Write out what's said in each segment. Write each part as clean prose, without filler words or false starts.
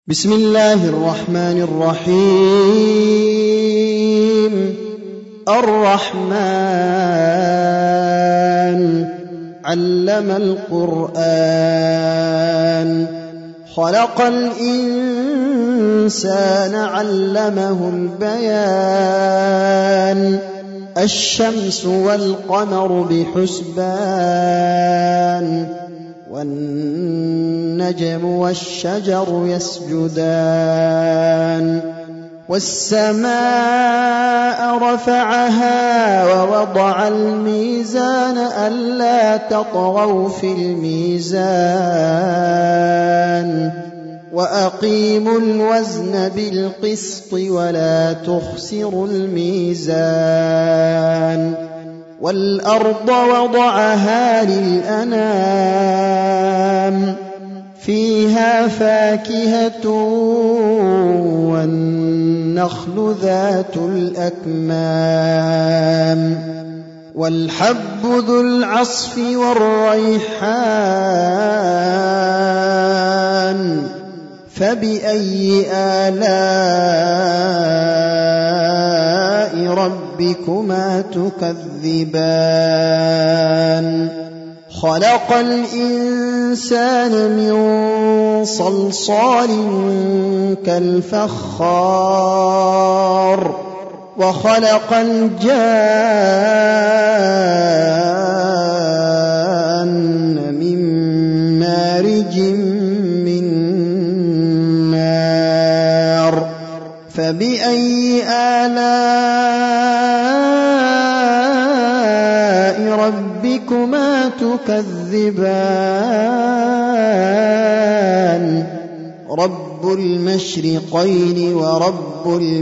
بسم الله الرحمن الرحيم. الرحمن علم القرآن خلق الإنسان علمه البيان الشمس والقمر بحسبان والنجم والشجر يسجدان والسماء رفعها ووضع الميزان ألا تطغوا في الميزان وأقيموا الوزن بالقسط ولا تخسروا الميزان والأرض وضعها للأنام فيها فاكهة والنخل ذات الأكمام والحب ذو العصف والريحان فبأي آلاء ربكما تكذبان خلق الإنسان من صلصال كالفخار وخلق الجان من مارج من نار فبأي آلاء ربكما تكذبان رب المشرقين ورب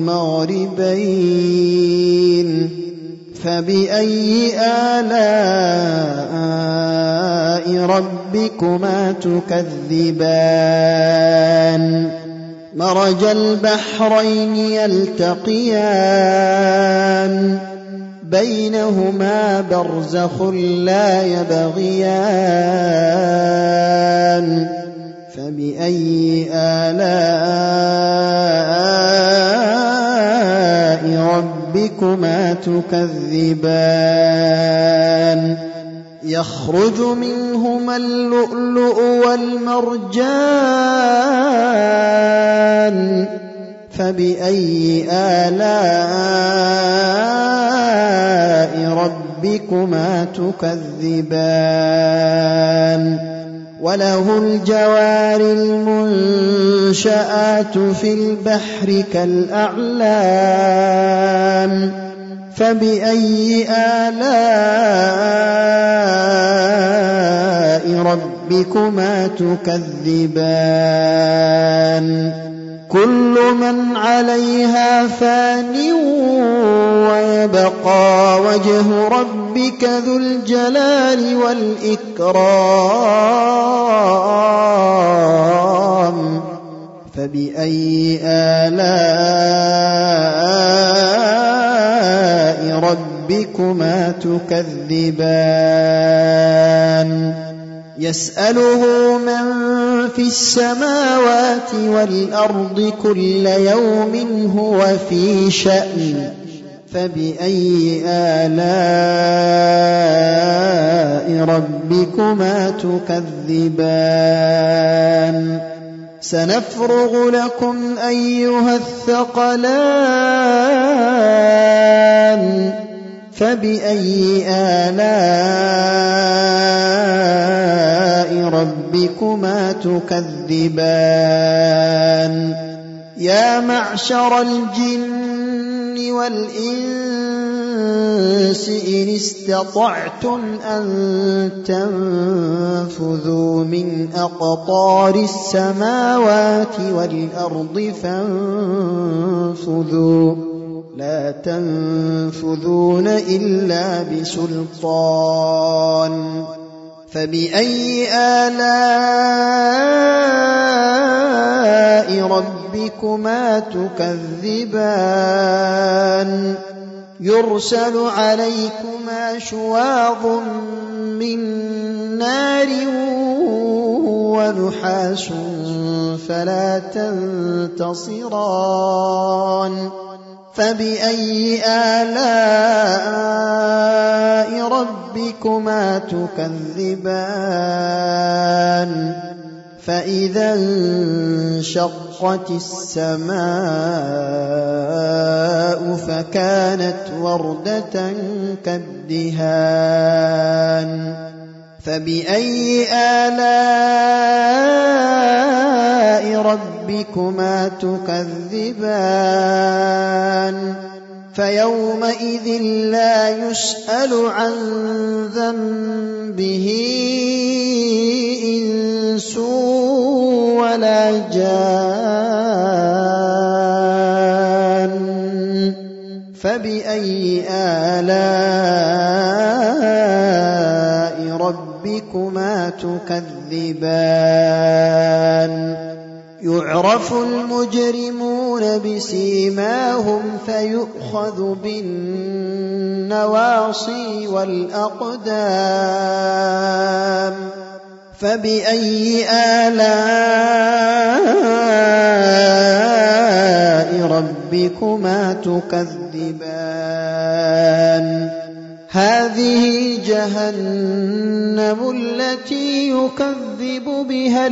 المغربين فبأي آلاء ربكما تكذبان مرج البحرين يلتقيان بينهما برزخ لا يبغيان فبأي آلاء ربكما تكذبان يخرج منهما اللؤلؤ والمرجان فبأي آلاء ربكما تكذبان وله الجوار المنشآت في البحر كالأعلام فبأي آلاء ربكما تكذبان كل من عليها فان ويبقى وجه ربك ذو الجلال والإكرام فبأي آلاء ربكما تكذبان يسأله من في السماوات والأرض كل يوم هو في شأن فبأي آلاء ربكما تكذبان سنفرغ لكم أيها الثقلان فبأي آلاء ربكما تكذبان يا معشر الجن والإنس إن استطعتم أن تنفذوا من أقطار السماوات والأرض فانفذوا لا تنفذون إلا بسلطان فبأي آلاء ربكما تكذبان يرسل عليكما شواظ من نار ونحاس فلا تنتصران فبأي آلاء ربكما تكذبان فإذا انشقت السماء فكانت وردة كالدهان فبأي آلاء ربكما تكذبان فيومئذ لا يسأل عن ذنبه إنس ولا جان فبأي آلاء ربكما تكذبان يعرف المجرمون بسيماهم فيؤخذ بالنواصي والأقدام فبأي آلاء ربكما تكذبان هذه جهنم التي يكذب بها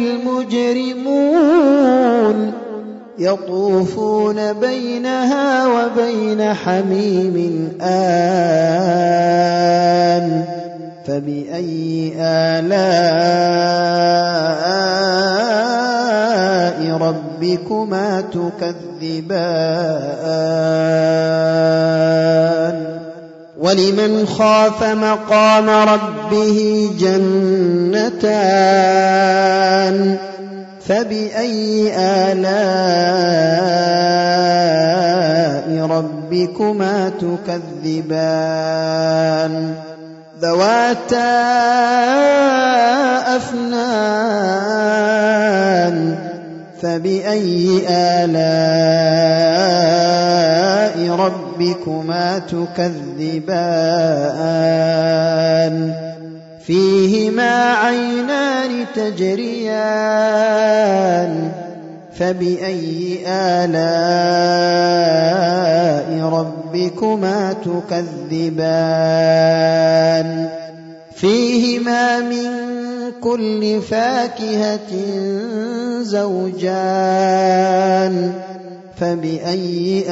المجرمون يطوفون بينها وبين حميم آن فبأي آلاء ربكما تكذبان ولمن خاف مقام ربه جنتان فبأي آلاء ربكما تكذبان ذواتا أفنان فبأي آلاء ربكما تكذبان فيهما عينان تجريان فبأي آلاء ربكما تكذبان فيهما من كل فاكهة زوجان فبأي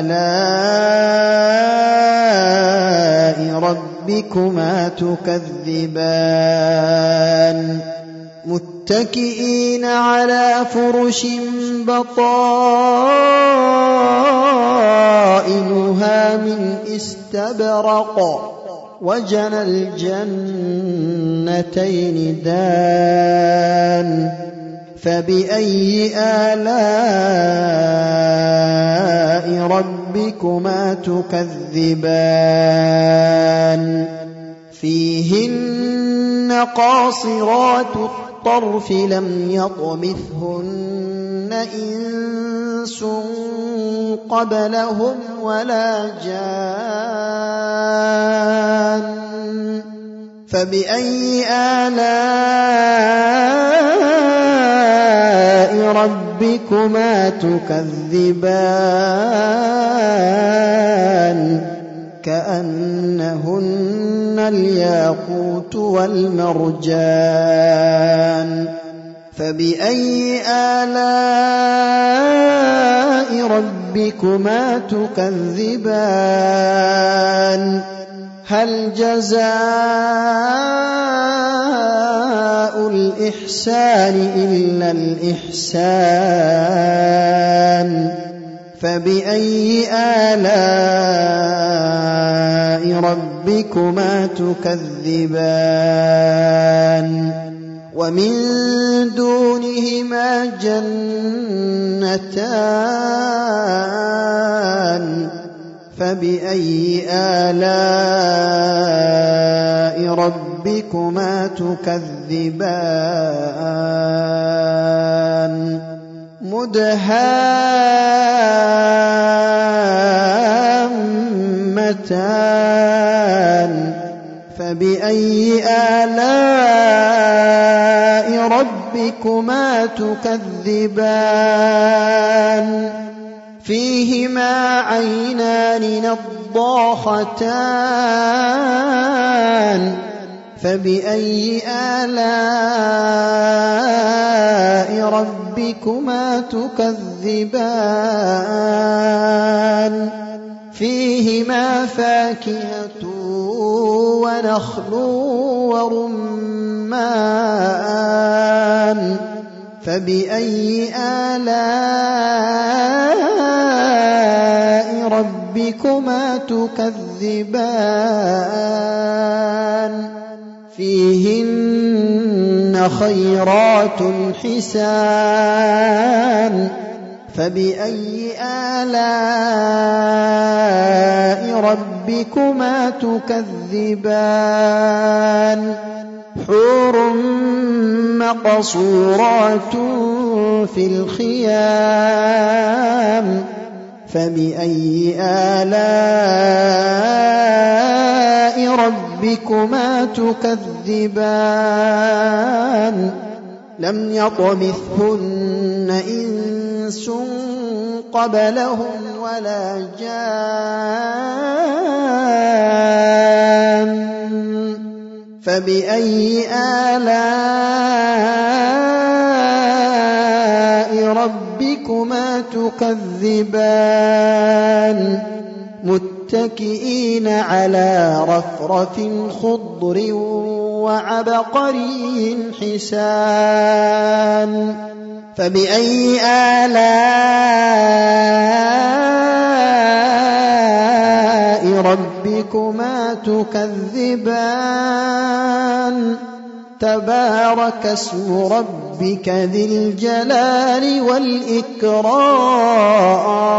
آلاء ربكما تكذبان متكئين على فرش بطائنها من استبرق وجنى الجنتين دان فبأي آلاء ربكما تكذبان فيهن قاصرات الطرف لم يطمثهن إنس قبلهم ولا جان فبأي آلاء ربكما تكذبان كأنهن الياقوت والمرجان فبأي آلاء ربكما تكذبان هل جزاء الإحسان إلا الإحسان فبأي آلاء ربكما تكذبان ومن دونهما جنتان فبأي آلاء ربكما تكذبان مدهامتان فبأي آلاء ربكما ربكما تكذبان فيهما عينان نضاختان فبأي آلاء ربكما تكذبان فيهما فاكهة ونخل ورمان فبأي آلاء ربكما تكذبان فيهن خيرات حسان فبأي آلاء ربكما تكذبان حور مقصورات في الخيام فبأي آلاء ربكما تكذبان لم يطمثهن إنس قبلهم ولا جان فبأي آلاء ربكما تكذبان متكئين على رفرف خضر وعبقري حسان فبأي آلاء ربكما تكذبان تبارك اسم ربك ذي الجلال والإكرام